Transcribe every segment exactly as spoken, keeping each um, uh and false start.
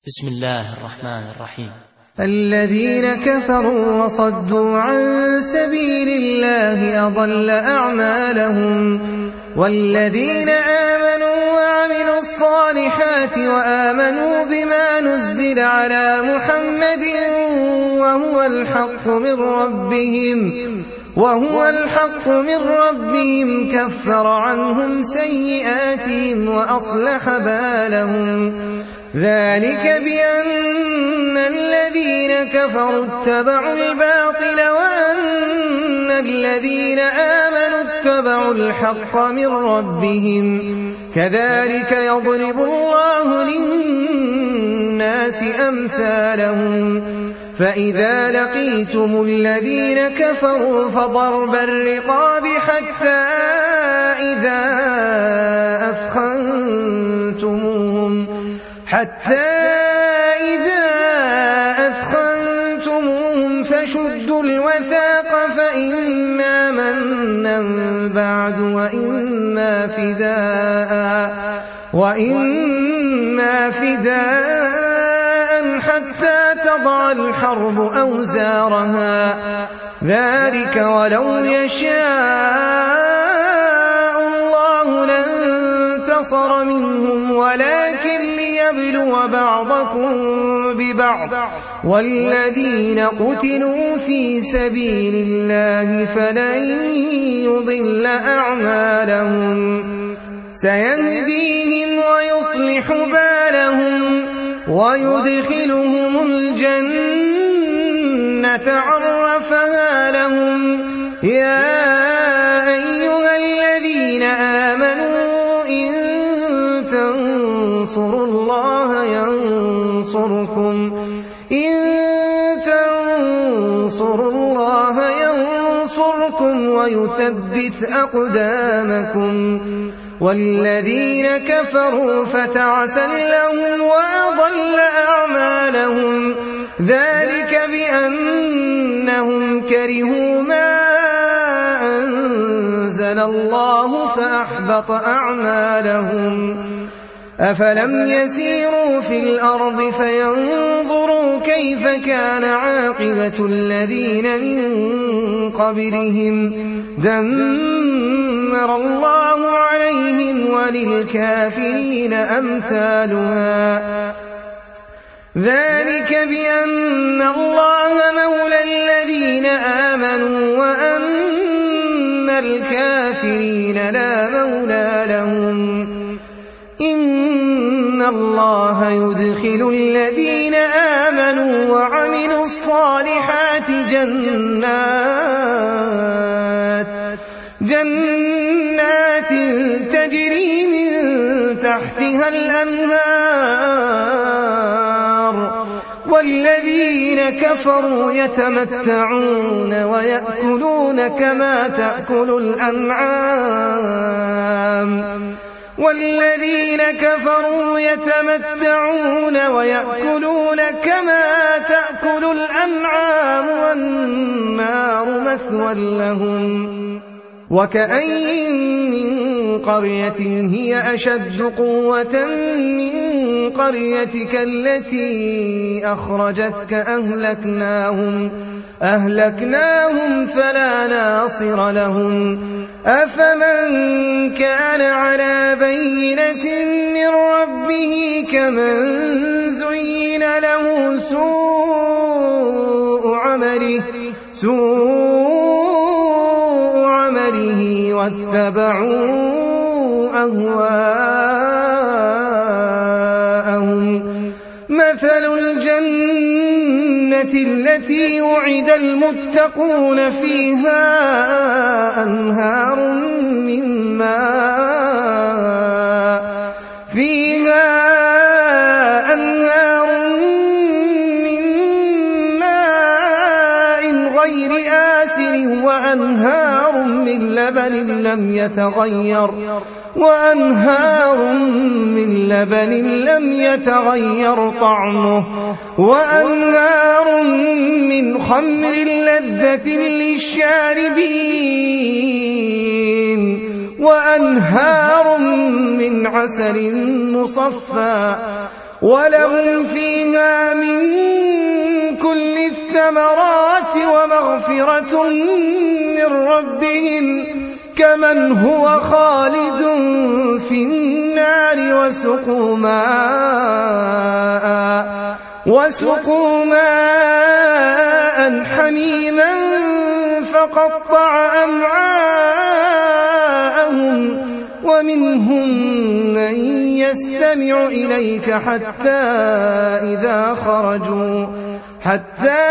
بسم الله الرحمن الرحيم. الذين كفروا وصدوا عن سبيل الله أضل أعمالهم والذين آمنوا وعملوا الصالحات وآمنوا بما نزل على محمد وهو الحق من ربهم وهو الحق من ربهم كفر عنهم سيئاتهم وأصلح بالهم ذلك بأن الذين كفروا اتبعوا الباطل وأن الذين آمنوا اتبعوا الحق من ربهم كذلك يضرب الله للناس أمثالهم فإذا لقيتم الذين كفروا فضرب الرقاب حتى إذا أثخنتموهم حتى إذا أثخنتموهم فشدوا الوثاق فإما منا بعد وإما فداء وإما فداء حتى تضع الحرب أوزارها ذلك ولو يشاء الله لانتصر منهم ولكن ليبلو بعضكم ببعض والذين قتلوا في سبيل الله فلن يضل أعمالهم سيهديهم ويصلح بالهم ويدخلهم الجنة عرفها لهم يا أيها الذين آمنوا إن تنصروا الله ينصركم إن تنصروا الله ينصركم ويثبت أقدامكم والذين كفروا فتعسا لهم وأضل أعمالهم ذلك بأنهم كرهوا ما أنزل الله فأحبط أعمالهم أفلم يسيروا في الأرض فينظروا كيف كان عاقبة الذين من قبلهم دمر الله عليهم وللكافرين أمثالها ذلك بأن الله مولى الذين آمنوا وأن الكافرين لا مولى لهم إن الله يدخل الذين آمنوا وعملوا الصالحات جنات جنات تجري من تحتها الأنهار والذين كفروا يتمتعون ويأكلون كما تأكل الأنعام والذين كفروا يتمتعون ويأكلون كما تأكل الأنعام والنار مثوى لهم وكأين من قرية هي أشد قوة من قريتك التي أخرجتك أهلكناهم أهلكناهم فلا ناصر لهم أفمن كان على بينة من ربه كمن زين له سوء عمله سوء عمله واتبعوا أهواءهم مثل الجنة التي وعد المتقون فيها أنهار من ماء فيها أنهار من ماء غير آسن وأنهار من لبن لم يتغير وأنهار من لبن لم يتغير طعمه وأنهار من خمر لذة للشاربين وأنهار من عسل مصفى ولهم فيها من كل الثمرات ومغفرة من ربهم كمن هو خالد في النار وسقوا ماء وسقوا ماء حميما فقطع أمعاءهم ومنهم من يستمع إليك حتى إذا خرجوا حتى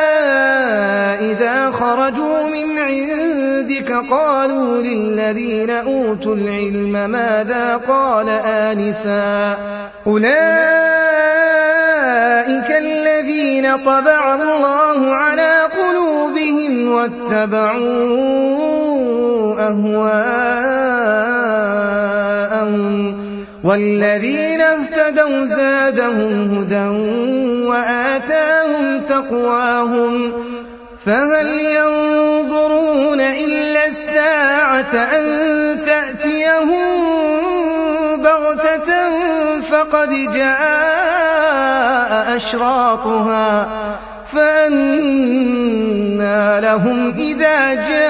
إذا خرجوا من عندك قالوا للذين أوتوا العلم ماذا قال آنفا أولئك الذين طبع الله على قلوبهم واتبعوا أهواءهم والذين اهتدوا زادهم هدى وآتاهم تقواهم فهل ينظرون إلا الساعة أن تأتيهم بغتة فقد جاء أشراطها فأنى لهم إذا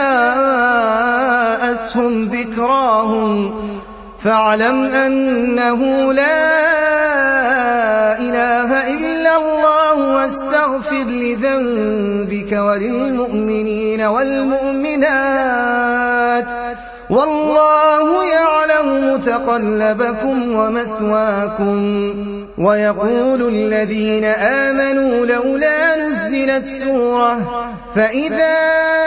جاءتهم ذكراهم فاعلم أنه لا إله إلا الله واستغفر لذنبك وللمؤمنين والمؤمنات والله يعلم متقلبكم ومثواكم ويقول الذين آمنوا لولا نزلت سورة فإذا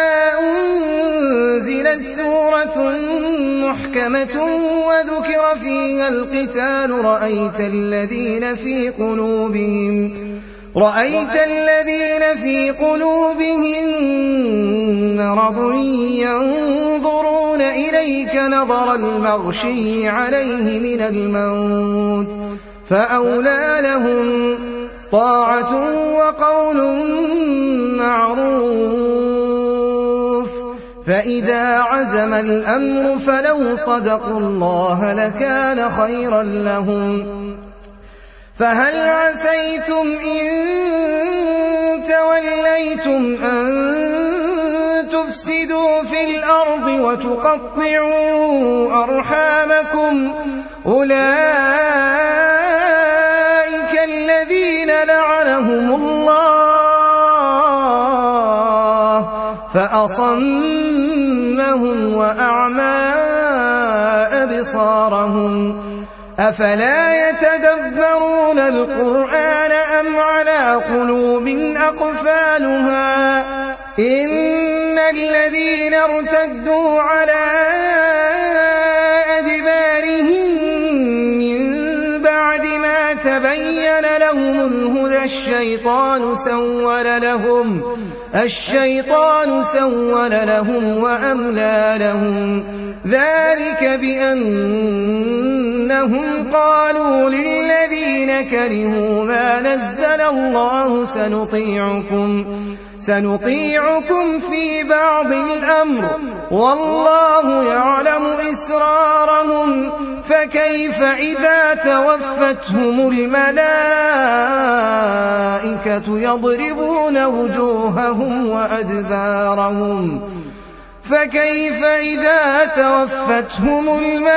أنزلت سورة محكمة وذكر فيها القتال رأيت الذين في قلوبهم رأيت الذين في قلوبهم مرض ينظرون إليك نظر المغشي عليه من الموت فأولى لهم طاعة وقول معروف فإذا عزم الأمر فلو صدقوا الله لكان خيرا لهم فهل عسيتم إن توليتم أن تفسدوا في الأرض وتقطعوا أرحامكم أولئك الذين لعنهم الله فأصمهم وأعمى أبصارهم أفلا يتدبرون القرآن أم على قلوب أقفالها إن الذين ارتدوا على أدبارهم من بعد ما تبين لهم الهدى الشيطان سول لهم الشيطان سول لهم وأملى لهم ذلك بأنهم قالوا للذين كرهوا ما نزل الله سنطيعكم سنطيعكم في بعض الأمر والله يعلم إسرارهم فكيف إذا توفتهم الملائكة يضربون وجوههم وأدبارهم فكيف إذا توفتهم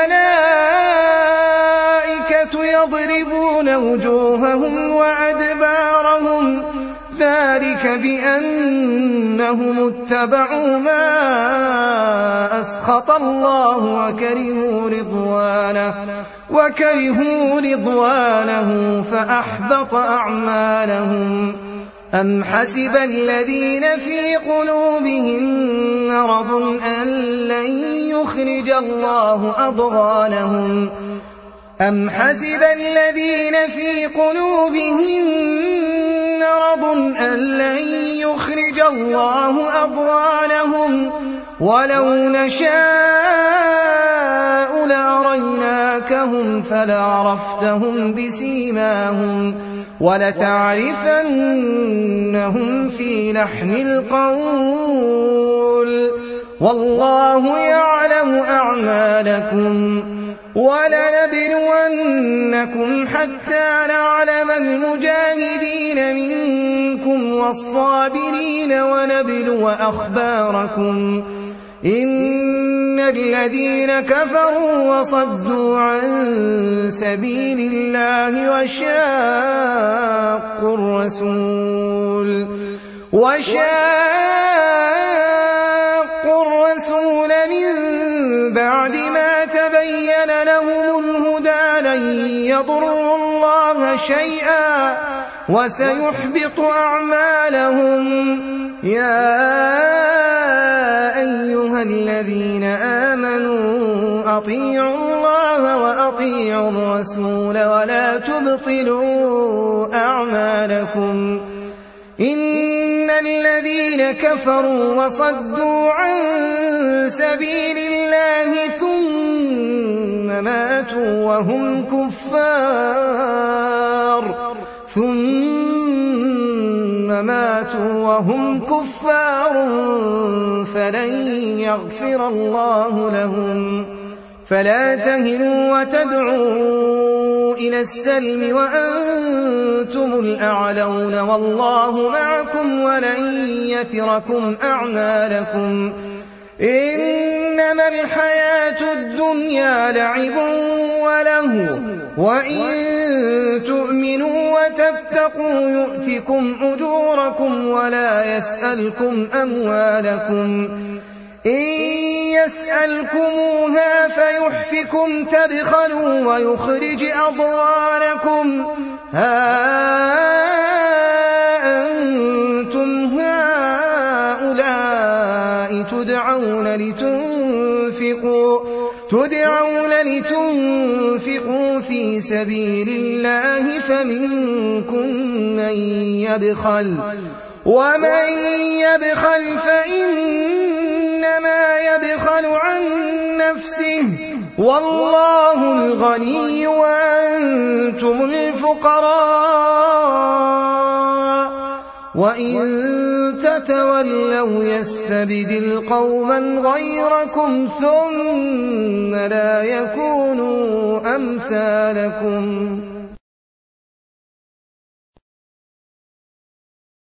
الملائكة يضربون وجوههم وأدبارهم ذلك بأنهم اتبعوا ما أسخط الله وكرهوا رضوانه وكرهوا رضوانه فأحبط أعمالهم أم حسب الذين في قلوبهم مرض أن لن يخرج الله أضغانهم أم حسب الذين في قلوبهم مرض أن لن يخرج الله أضغانهم ولو نشاء لأريناكهم فلعرفتهم بسيماهم ولتعرفنهم في لحن القول والله يعلم أعمالكم ولنبلونكم حتى نعلم المجاهدين منكم والصابرين ونبلو أخباركم إن الذين كفروا وصدوا عن سبيل الله وشاقوا الرسول وشاقوا الرسول من بعد ما تبين لهم الهدى لن يضروا الله شيئا وسيحبط أعمالهم. يا أيها الذين آمنوا أطيعوا الله وأطيعوا الرسول ولا تبطلوا أعمالكم إن الذين كفروا وصدوا عن سبيل الله ثم ماتوا وهم كفار ثم ماتوا وهم كفار فلن يغفر الله لهم. فلا تهنوا وتدعوا إلى السلم وأنتم الأعلون والله معكم ولن يتركم أعمالكم إنما الحياة الدنيا لعب وله وإن تؤمنوا وتتقوا يؤتكم أجوركم ولا يسألكم أموالكم إن يسألكموها فيحفكم تبخلوا ويخرج أضغانكم ها أنتم هؤلاء تدعون لتنفقوا تدعون لتنفقوا في سبيل الله فمنكم من يبخل ومن يبخل فإنما يبخل عن نفسه والله الغني وأنتم الفقراء وإن تتولوا يستبدل قوما غيركم ثم لا يكونوا أمثالكم.